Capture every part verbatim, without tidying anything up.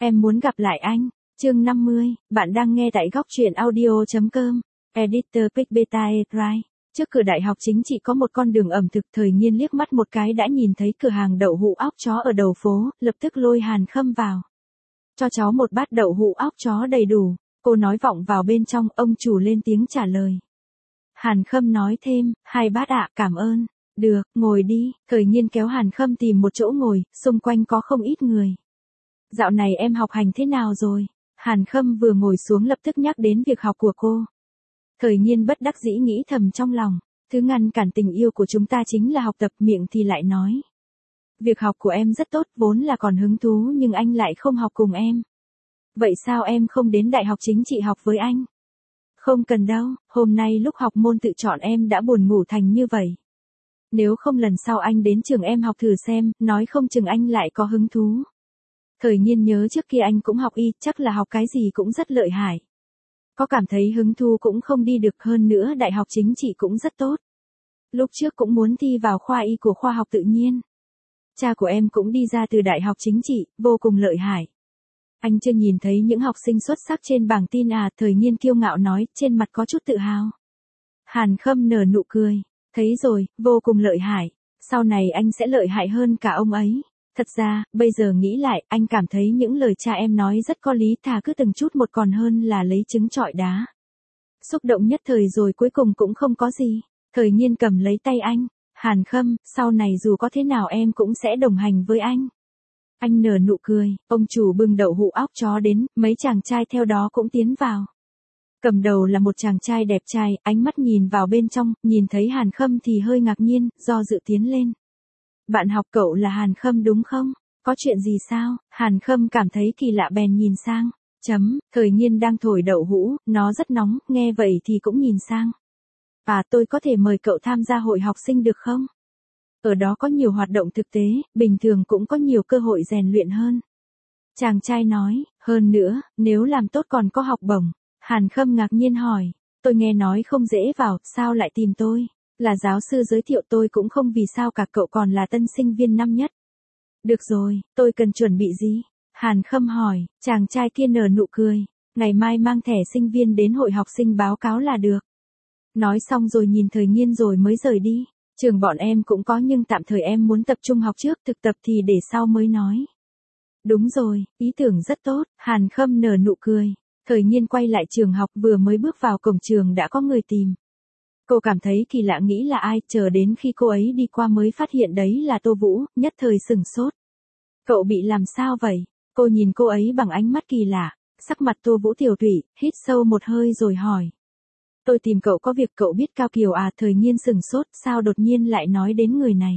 Em muốn gặp lại anh. Chương năm mươi, bạn đang nghe tại góc truyện audio chấm com. Editor Pick Beta Edrai. Trước cửa đại học chính trị có một con đường ẩm thực, Thời Nhiên liếc mắt một cái đã nhìn thấy cửa hàng đậu hũ óc chó ở đầu phố, lập tức lôi Hàn Khâm vào. Cho cháu một bát đậu hũ óc chó đầy đủ, cô nói vọng vào bên trong, ông chủ lên tiếng trả lời. Hàn Khâm nói thêm, hai bát ạ, cảm ơn. Được, ngồi đi. Thời Nhiên kéo Hàn Khâm tìm một chỗ ngồi, xung quanh có không ít người. Dạo này em học hành thế nào rồi? Hàn Khâm vừa ngồi xuống lập tức nhắc đến việc học của cô. Thời Nhiên bất đắc dĩ nghĩ thầm trong lòng, thứ ngăn cản tình yêu của chúng ta chính là học tập, miệng thì lại nói. Việc học của em rất tốt, vốn là còn hứng thú nhưng anh lại không học cùng em. Vậy sao em không đến đại học chính trị học với anh? Không cần đâu, hôm nay lúc học môn tự chọn em đã buồn ngủ thành như vậy. Nếu không lần sau anh đến trường em học thử xem, nói không chừng anh lại có hứng thú. Thời Nhiên nhớ trước kia anh cũng học y, chắc là học cái gì cũng rất lợi hại. Có cảm thấy hứng thú cũng không đi được, hơn nữa đại học chính trị cũng rất tốt. Lúc trước cũng muốn thi vào khoa y của khoa học tự nhiên. Cha của em cũng đi ra từ đại học chính trị, vô cùng lợi hại. Anh chưa nhìn thấy những học sinh xuất sắc trên bảng tin à? Thời Nhiên kiêu ngạo nói, trên mặt có chút tự hào. Hàn Khâm nở nụ cười, thấy rồi, vô cùng lợi hại. Sau này anh sẽ lợi hại hơn cả ông ấy. Thật ra, bây giờ nghĩ lại, anh cảm thấy những lời cha em nói rất có lý, thà cứ từng chút một còn hơn là lấy trứng trọi đá. Xúc động nhất thời rồi cuối cùng cũng không có gì. Thời Nhiên cầm lấy tay anh. Hàn Khâm, sau này dù có thế nào em cũng sẽ đồng hành với anh. Anh nở nụ cười, ông chủ bưng đậu hũ óc chó đến, mấy chàng trai theo đó cũng tiến vào. Cầm đầu là một chàng trai đẹp trai, ánh mắt nhìn vào bên trong, nhìn thấy Hàn Khâm thì hơi ngạc nhiên, do dự tiến lên. Bạn học cậu là Hàn Khâm đúng không? Có chuyện gì sao? Hàn Khâm cảm thấy kỳ lạ bèn nhìn sang. Chấm, Thời Nhiên đang thổi đậu hũ, nó rất nóng, nghe vậy thì cũng nhìn sang. À, tôi có thể mời cậu tham gia hội học sinh được không? Ở đó có nhiều hoạt động thực tế, bình thường cũng có nhiều cơ hội rèn luyện hơn. Chàng trai nói, hơn nữa, nếu làm tốt còn có học bổng. Hàn Khâm ngạc nhiên hỏi, tôi nghe nói không dễ vào, sao lại tìm tôi? Là giáo sư giới thiệu tôi cũng không, vì sao cả cậu còn là tân sinh viên năm nhất. Được rồi, tôi cần chuẩn bị gì? Hàn Khâm hỏi, chàng trai kia nở nụ cười, ngày mai mang thẻ sinh viên đến hội học sinh báo cáo là được. Nói xong rồi nhìn Thời Nhiên rồi mới rời đi. Trường bọn em cũng có nhưng tạm thời em muốn tập trung học trước, thực tập thì để sau mới nói. Đúng rồi, ý tưởng rất tốt. Hàn Khâm nở nụ cười. Thời Nhiên quay lại trường học, vừa mới bước vào cổng trường đã có người tìm. Cô cảm thấy kỳ lạ, nghĩ là ai, chờ đến khi cô ấy đi qua mới phát hiện đấy là Tô Vũ, nhất thời sửng sốt. Cậu bị làm sao vậy? Cô nhìn cô ấy bằng ánh mắt kỳ lạ, sắc mặt Tô Vũ tiểu thủy, hít sâu một hơi rồi hỏi. Tôi tìm cậu có việc, cậu biết Cao Kiều à? Thời Nhiên sửng sốt, sao đột nhiên lại nói đến người này?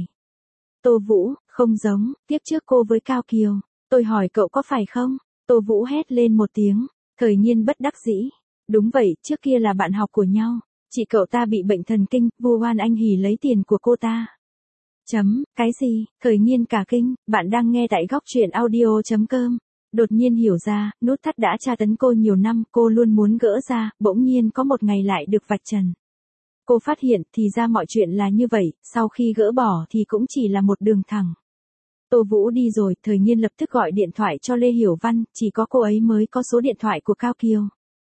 Tô Vũ, không giống, tiếp trước cô với Cao Kiều. Tôi hỏi cậu có phải không? Tô Vũ hét lên một tiếng. Thời Nhiên bất đắc dĩ. Đúng vậy, trước kia là bạn học của nhau. Chị cậu ta bị bệnh thần kinh, Vu Oan Anh Hỉ lấy tiền của cô ta. Chấm, cái gì? Thời Nhiên cả kinh, bạn đang nghe tại góc truyện audio chấm com. Đột nhiên hiểu ra, nút thắt đã tra tấn cô nhiều năm, cô luôn muốn gỡ ra, bỗng nhiên có một ngày lại được vạch trần. Cô phát hiện, thì ra mọi chuyện là như vậy, sau khi gỡ bỏ thì cũng chỉ là một đường thẳng. Tô Vũ đi rồi, Thời Nhiên lập tức gọi điện thoại cho Lê Hiểu Văn, chỉ có cô ấy mới có số điện thoại của Cao Kiều.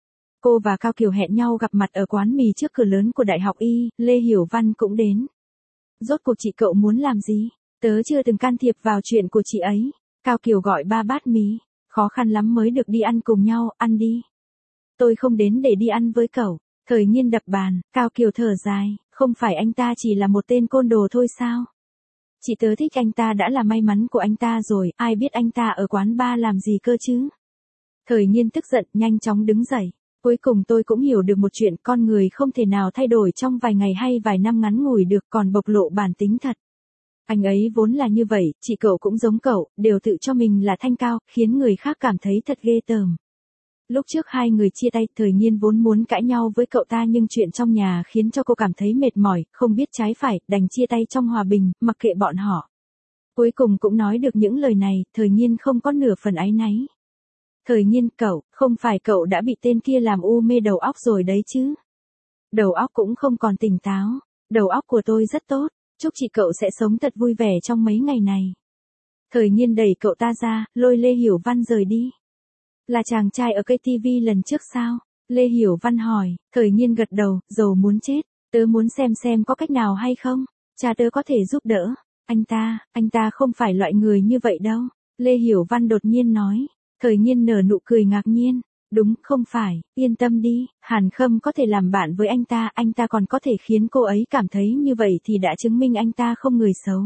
Cô và Cao Kiều hẹn nhau gặp mặt ở quán mì trước cửa lớn của Đại học Y, Lê Hiểu Văn cũng đến. Rốt cuộc chị cậu muốn làm gì? Tớ chưa từng can thiệp vào chuyện của chị ấy. Cao Kiều gọi ba bát mì, khó khăn lắm mới được đi ăn cùng nhau, ăn đi. Tôi không đến để đi ăn với cậu. Thời Nhiên đập bàn, Cao Kiều thở dài, không phải anh ta chỉ là một tên côn đồ thôi sao? Chị tớ thích anh ta đã là may mắn của anh ta rồi, ai biết anh ta ở quán bar làm gì cơ chứ? Thời Nhiên tức giận, nhanh chóng đứng dậy. Cuối cùng tôi cũng hiểu được một chuyện, con người không thể nào thay đổi trong vài ngày hay vài năm ngắn ngủi được, còn bộc lộ bản tính thật. Anh ấy vốn là như vậy, chị cậu cũng giống cậu, đều tự cho mình là thanh cao, khiến người khác cảm thấy thật ghê tởm. Lúc trước hai người chia tay, Thời Nhiên vốn muốn cãi nhau với cậu ta nhưng chuyện trong nhà khiến cho cô cảm thấy mệt mỏi, không biết trái phải, đành chia tay trong hòa bình, mặc kệ bọn họ. Cuối cùng cũng nói được những lời này, Thời Nhiên không có nửa phần áy náy. Thời Nhiên, cậu, không phải cậu đã bị tên kia làm u mê đầu óc rồi đấy chứ? Đầu óc cũng không còn tỉnh táo, đầu óc của tôi rất tốt, chúc chị cậu sẽ sống thật vui vẻ trong mấy ngày này. Thời Nhiên đẩy cậu ta ra, lôi Lê Hiểu Văn rời đi. Là chàng trai ở cây tivi lần trước sao? Lê Hiểu Văn hỏi, Thời Nhiên gật đầu, dầu muốn chết, tớ muốn xem xem có cách nào hay không, cha tớ có thể giúp đỡ. Anh ta, anh ta không phải loại người như vậy đâu. Lê Hiểu Văn đột nhiên nói. Thời Nhiên nở nụ cười ngạc nhiên. Đúng, không phải, yên tâm đi, Hàn Khâm có thể làm bạn với anh ta, anh ta còn có thể khiến cô ấy cảm thấy như vậy thì đã chứng minh anh ta không người xấu.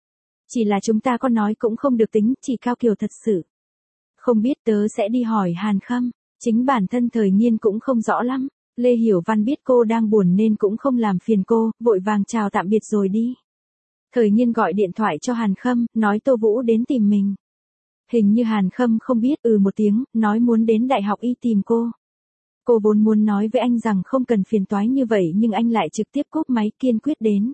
Chỉ là chúng ta có nói cũng không được tính, chỉ Cao Kiều thật sự. Không biết, tớ sẽ đi hỏi Hàn Khâm, chính bản thân Thời Nhiên cũng không rõ lắm. Lê Hiểu Văn biết cô đang buồn nên cũng không làm phiền cô, vội vàng chào tạm biệt rồi đi. Thời Nhiên gọi điện thoại cho Hàn Khâm, nói Tô Vũ đến tìm mình. Hình như Hàn Khâm không biết, ừ một tiếng, nói muốn đến Đại học Y tìm cô. Cô vốn muốn nói với anh rằng không cần phiền toái như vậy nhưng anh lại trực tiếp cúp máy kiên quyết đến.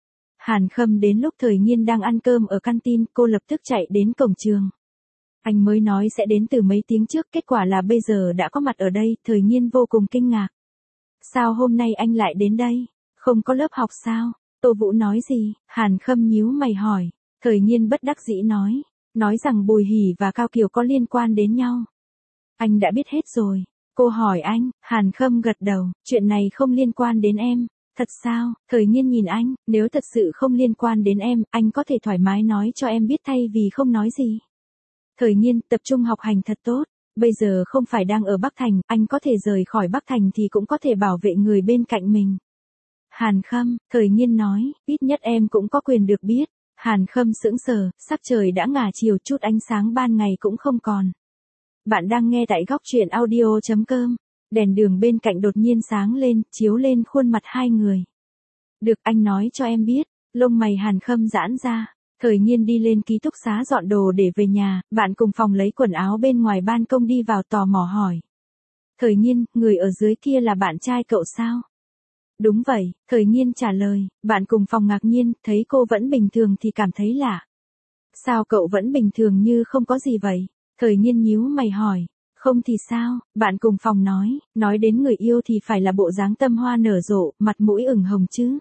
Hàn Khâm đến lúc Thời Nhiên đang ăn cơm ở canteen, cô lập tức chạy đến cổng trường. Anh mới nói sẽ đến từ mấy tiếng trước, kết quả là bây giờ đã có mặt ở đây, Thời Nhiên vô cùng kinh ngạc. Sao hôm nay anh lại đến đây? Không có lớp học sao? Tô Vũ nói gì? Hàn Khâm nhíu mày hỏi. Thời Nhiên bất đắc dĩ nói. Nói rằng Bùi Hỉ và Cao Kiều có liên quan đến nhau. Anh đã biết hết rồi. Cô hỏi anh, Hàn Khâm gật đầu, chuyện này không liên quan đến em. Thật sao? Thời Nhiên nhìn anh, nếu thật sự không liên quan đến em, anh có thể thoải mái nói cho em biết thay vì không nói gì. Thời Nhiên, tập trung học hành thật tốt. Bây giờ không phải đang ở Bắc Thành, anh có thể rời khỏi Bắc Thành thì cũng có thể bảo vệ người bên cạnh mình. Hàn Khâm, Thời Nhiên nói, ít nhất em cũng có quyền được biết. Hàn Khâm sững sờ, sắc trời đã ngả chiều, chút ánh sáng ban ngày cũng không còn. Bạn đang nghe tại góc truyện audio chấm com. Đèn đường bên cạnh đột nhiên sáng lên, chiếu lên khuôn mặt hai người. Được, anh nói cho em biết. Lông mày Hàn Khâm giãn ra. Thời Nhiên đi lên ký túc xá dọn đồ để về nhà, bạn cùng phòng lấy quần áo bên ngoài ban công đi vào tò mò hỏi. Thời Nhiên, người ở dưới kia là bạn trai cậu sao? Đúng vậy, Thời Nhiên trả lời, bạn cùng phòng ngạc nhiên, thấy cô vẫn bình thường thì cảm thấy lạ. Sao cậu vẫn bình thường như không có gì vậy? Thời Nhiên nhíu mày hỏi, không thì sao? Bạn cùng phòng nói, nói đến người yêu thì phải là bộ dáng tâm hoa nở rộ, mặt mũi ửng hồng chứ.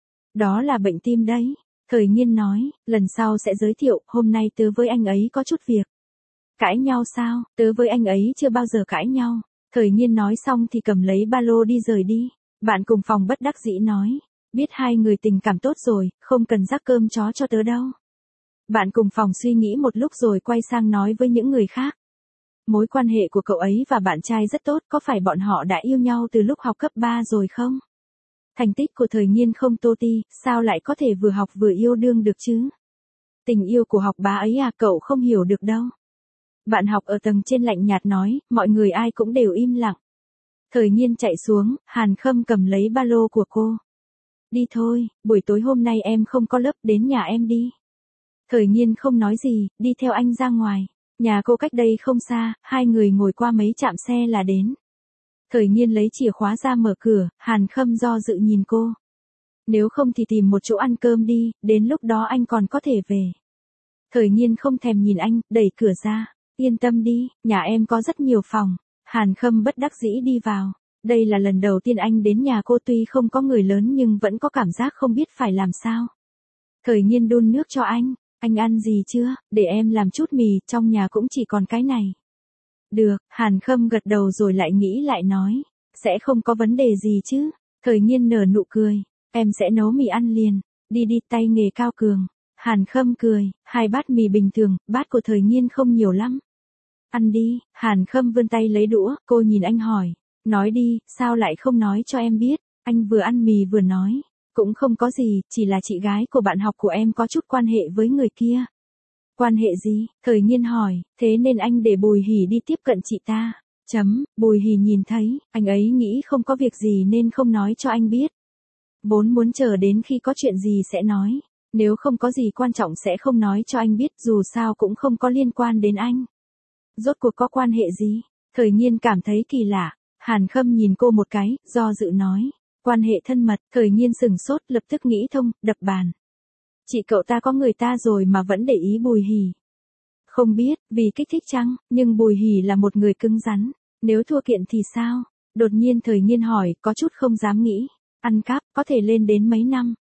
Đó là bệnh tim đấy. Thời Nhiên nói, lần sau sẽ giới thiệu, hôm nay tớ với anh ấy có chút việc. Cãi nhau sao? Tớ với anh ấy chưa bao giờ cãi nhau. Thời Nhiên nói xong thì cầm lấy ba lô đi rời đi. Bạn cùng phòng bất đắc dĩ nói, biết hai người tình cảm tốt rồi, không cần rắc cơm chó cho tớ đâu. Bạn cùng phòng suy nghĩ một lúc rồi quay sang nói với những người khác. Mối quan hệ của cậu ấy và bạn trai rất tốt, có phải bọn họ đã yêu nhau từ lúc học cấp ba rồi không? Thành tích của Thời Nhiên không tô ti, sao lại có thể vừa học vừa yêu đương được chứ? Tình yêu của học bá ấy à, cậu không hiểu được đâu. Bạn học ở tầng trên lạnh nhạt nói, mọi người ai cũng đều im lặng. Thời Nhiên chạy xuống, Hàn Khâm cầm lấy ba lô của cô. Đi thôi, buổi tối hôm nay em không có lớp, đến nhà em đi. Thời Nhiên không nói gì, đi theo anh ra ngoài. Nhà cô cách đây không xa, hai người ngồi qua mấy trạm xe là đến. Thời Nhiên lấy chìa khóa ra mở cửa, Hàn Khâm do dự nhìn cô. Nếu không thì tìm một chỗ ăn cơm đi, đến lúc đó anh còn có thể về. Thời Nhiên không thèm nhìn anh, đẩy cửa ra. Yên tâm đi, nhà em có rất nhiều phòng. Hàn Khâm bất đắc dĩ đi vào. Đây là lần đầu tiên anh đến nhà cô, tuy không có người lớn nhưng vẫn có cảm giác không biết phải làm sao. Thời Nhiên đun nước cho anh. Anh ăn gì chưa, để em làm chút mì, trong nhà cũng chỉ còn cái này. Được, Hàn Khâm gật đầu rồi lại nghĩ lại nói. Sẽ không có vấn đề gì chứ. Thời Nhiên nở nụ cười. Em sẽ nấu mì ăn liền. Đi đi, tay nghề cao cường. Hàn Khâm cười. Hai bát mì bình thường, bát của Thời Nhiên không nhiều lắm. Ăn đi, Hàn Khâm vươn tay lấy đũa, cô nhìn anh hỏi. Nói đi, sao lại không nói cho em biết? Anh vừa ăn mì vừa nói. Cũng không có gì, chỉ là chị gái của bạn học của em có chút quan hệ với người kia. Quan hệ gì? Thời Nhiên hỏi, thế nên anh để Bùi Hỉ đi tiếp cận chị ta. Chấm, Bùi Hỉ nhìn thấy, anh ấy nghĩ không có việc gì nên không nói cho anh biết. Vốn muốn chờ đến khi có chuyện gì sẽ nói. Nếu không có gì quan trọng sẽ không nói cho anh biết, dù sao cũng không có liên quan đến anh. Rốt cuộc có quan hệ gì? Thời Nhiên cảm thấy kỳ lạ. Hàn Khâm nhìn cô một cái, do dự nói. Quan hệ thân mật. Thời Nhiên sừng sốt, lập tức nghĩ thông, đập bàn. Chị cậu ta có người ta rồi mà vẫn để ý Bùi Hỉ. Không biết, vì kích thích chăng, nhưng Bùi Hỉ là một người cứng rắn. Nếu thua kiện thì sao? Đột nhiên Thời Nhiên hỏi, có chút không dám nghĩ. Ăn cắp, có thể lên đến mấy năm.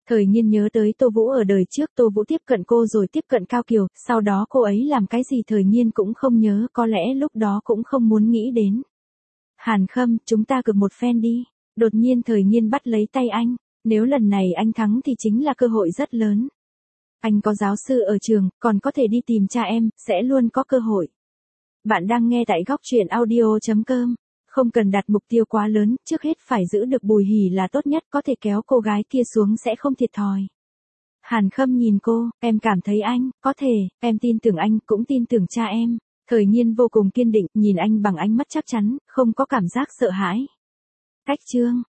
Thời Nhiên nhớ tới Tô Vũ ở đời trước, Tô Vũ tiếp cận cô rồi tiếp cận Cao Kiều, sau đó cô ấy làm cái gì Thời Nhiên cũng không nhớ, có lẽ lúc đó cũng không muốn nghĩ đến. Hàn Khâm, chúng ta cược một phen đi. Đột nhiên Thời Nhiên bắt lấy tay anh, nếu lần này anh thắng thì chính là cơ hội rất lớn. Anh có giáo sư ở trường, còn có thể đi tìm cha em, sẽ luôn có cơ hội. Bạn đang nghe tại góc truyện audio chấm com. Không cần đặt mục tiêu quá lớn, trước hết phải giữ được Bùi Hỉ là tốt nhất, có thể kéo cô gái kia xuống sẽ không thiệt thòi. Hàn Khâm nhìn cô, em cảm thấy anh, có thể, em tin tưởng anh, cũng tin tưởng cha em. Thời Nhiên vô cùng kiên định, nhìn anh bằng ánh mắt chắc chắn, không có cảm giác sợ hãi. Cách chương,